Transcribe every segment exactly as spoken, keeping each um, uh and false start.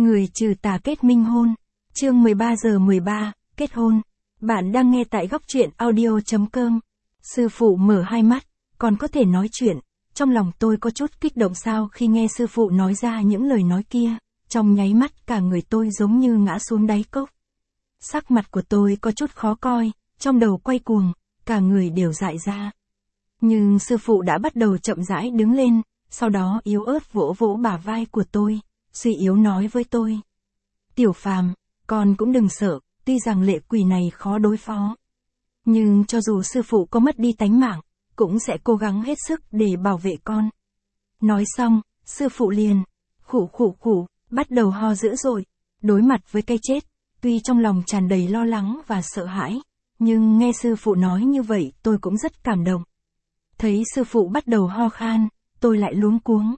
Người trừ tà kết minh hôn. Chương mười ba giờ mười ba, kết hôn. Bạn đang nghe tại góc truyện audio chấm com. Sư phụ mở hai mắt, còn có thể nói chuyện. Trong lòng tôi có chút kích động sao khi nghe sư phụ nói ra những lời nói kia. Trong nháy mắt cả người tôi giống như ngã xuống đáy cốc. Sắc mặt của tôi có chút khó coi, trong đầu quay cuồng, cả người đều dại ra. Nhưng sư phụ đã bắt đầu chậm rãi đứng lên, sau đó yếu ớt vỗ vỗ bả vai của tôi, suy yếu nói với tôi. Tiểu Phàm, con cũng đừng sợ, tuy rằng lệ quỷ này khó đối phó. Nhưng cho dù sư phụ có mất đi tánh mạng, cũng sẽ cố gắng hết sức để bảo vệ con. Nói xong, sư phụ liền, khủ khủ khủ, bắt đầu ho dữ dội, đối mặt với cái chết, tuy trong lòng tràn đầy lo lắng và sợ hãi, nhưng nghe sư phụ nói như vậy tôi cũng rất cảm động. Thấy sư phụ bắt đầu ho khan, tôi lại luống cuống.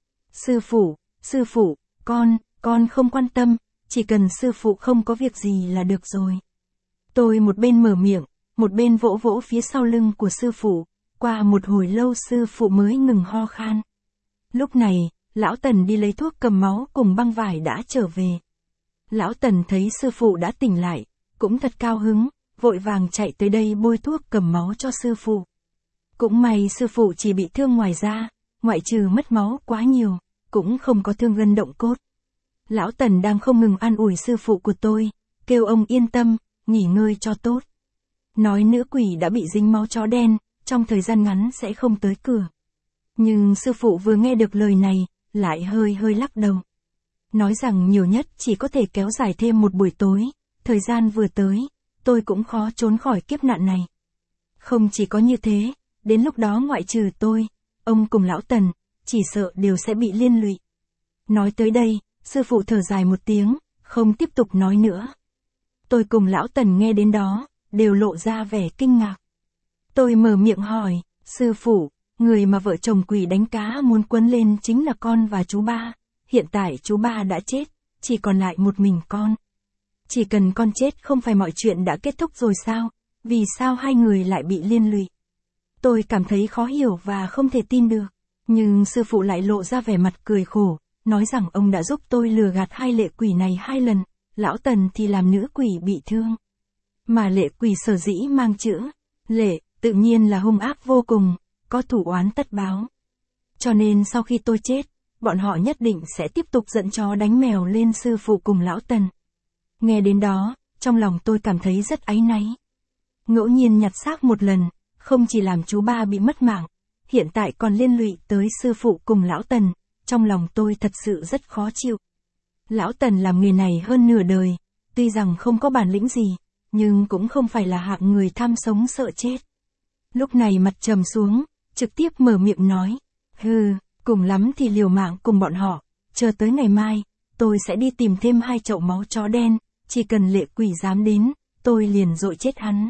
Sư phụ, sư phụ, con, con không quan tâm, chỉ cần sư phụ không có việc gì là được rồi. Tôi một bên mở miệng, một bên vỗ vỗ phía sau lưng của sư phụ, qua một hồi lâu sư phụ mới ngừng ho khan. Lúc này, lão Tần đi lấy thuốc cầm máu cùng băng vải đã trở về. Lão Tần thấy sư phụ đã tỉnh lại, cũng thật cao hứng, vội vàng chạy tới đây bôi thuốc cầm máu cho sư phụ. Cũng may sư phụ chỉ bị thương ngoài da, ngoại trừ mất máu quá nhiều, cũng không có thương gân động cốt. Lão Tần đang không ngừng an ủi sư phụ của tôi, kêu ông yên tâm, nghỉ ngơi cho tốt. Nói nữ quỷ đã bị dính máu chó đen, trong thời gian ngắn sẽ không tới cửa. Nhưng sư phụ vừa nghe được lời này, lại hơi hơi lắc đầu. Nói rằng nhiều nhất chỉ có thể kéo dài thêm một buổi tối, thời gian vừa tới, tôi cũng khó trốn khỏi kiếp nạn này. Không chỉ có như thế, đến lúc đó ngoại trừ tôi, ông cùng lão Tần, chỉ sợ đều sẽ bị liên lụy. Nói tới đây, sư phụ thở dài một tiếng, không tiếp tục nói nữa. Tôi cùng lão Tần nghe đến đó, đều lộ ra vẻ kinh ngạc. Tôi mở miệng hỏi, sư phụ, người mà vợ chồng quỷ đánh cá muốn quấn lên chính là con và chú ba. Hiện tại chú ba đã chết, chỉ còn lại một mình con. Chỉ cần con chết không phải mọi chuyện đã kết thúc rồi sao? Vì sao hai người lại bị liên lụy? Tôi cảm thấy khó hiểu và không thể tin được. Nhưng sư phụ lại lộ ra vẻ mặt cười khổ, nói rằng ông đã giúp tôi lừa gạt hai lệ quỷ này hai lần, lão Tần thì làm nữ quỷ bị thương. Mà lệ quỷ sở dĩ mang chữ lệ, tự nhiên là hung ác vô cùng, có thủ oán tất báo. Cho nên sau khi tôi chết, bọn họ nhất định sẽ tiếp tục dẫn chó đánh mèo lên sư phụ cùng lão Tần. Nghe đến đó, trong lòng tôi cảm thấy rất áy náy. Ngẫu nhiên nhặt xác một lần, không chỉ làm chú ba bị mất mạng, hiện tại còn liên lụy tới sư phụ cùng lão Tần, trong lòng tôi thật sự rất khó chịu. Lão Tần làm nghề này hơn nửa đời, tuy rằng không có bản lĩnh gì, nhưng cũng không phải là hạng người tham sống sợ chết. Lúc này mặt trầm xuống, trực tiếp mở miệng nói, hừ, cùng lắm thì liều mạng cùng bọn họ, chờ tới ngày mai, tôi sẽ đi tìm thêm hai chậu máu chó đen, chỉ cần lệ quỷ dám đến, tôi liền dội chết hắn.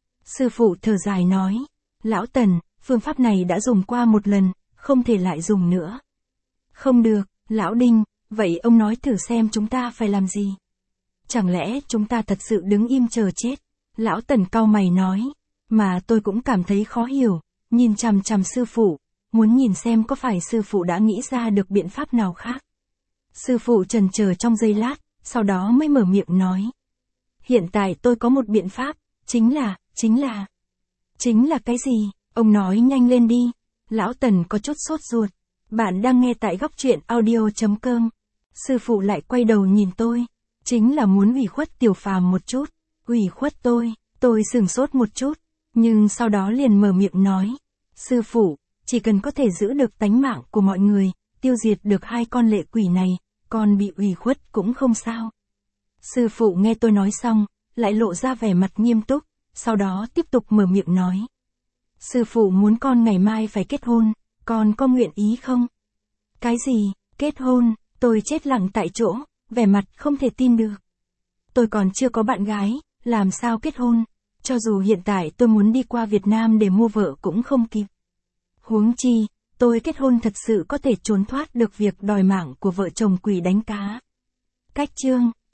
Sư phụ thở dài nói, lão Tần, phương pháp này đã dùng qua một lần, không thể lại dùng nữa. Không được, lão Đinh, vậy ông nói thử xem chúng ta phải làm gì? Chẳng lẽ chúng ta thật sự đứng im chờ chết? Lão Tần cau mày nói, mà tôi cũng cảm thấy khó hiểu, nhìn chằm chằm sư phụ, muốn nhìn xem có phải sư phụ đã nghĩ ra được biện pháp nào khác. Sư phụ chần chờ trong giây lát, sau đó mới mở miệng nói. Hiện tại tôi có một biện pháp, chính là, chính là, chính là cái gì? Ông nói nhanh lên đi. Lão Tần có chút sốt ruột. Bạn đang nghe tại góc truyện audio chấm com. Sư phụ lại quay đầu nhìn tôi. Chính là muốn ủy khuất Tiểu Phàm một chút. Ủy khuất tôi, tôi sửng sốt một chút. Nhưng sau đó liền mở miệng nói. Sư phụ, chỉ cần có thể giữ được tánh mạng của mọi người, tiêu diệt được hai con lệ quỷ này, con bị ủy khuất cũng không sao. Sư phụ nghe tôi nói xong, lại lộ ra vẻ mặt nghiêm túc, sau đó tiếp tục mở miệng nói. Sư phụ muốn con ngày mai phải kết hôn, con có nguyện ý không? Cái gì, kết hôn? Tôi chết lặng tại chỗ, vẻ mặt không thể tin được. Tôi còn chưa có bạn gái, làm sao kết hôn? Cho dù hiện tại tôi muốn đi qua Việt Nam để mua vợ cũng không kịp. Huống chi, tôi kết hôn thật sự có thể trốn thoát được việc đòi mạng của vợ chồng quỷ đánh cá. Cách chương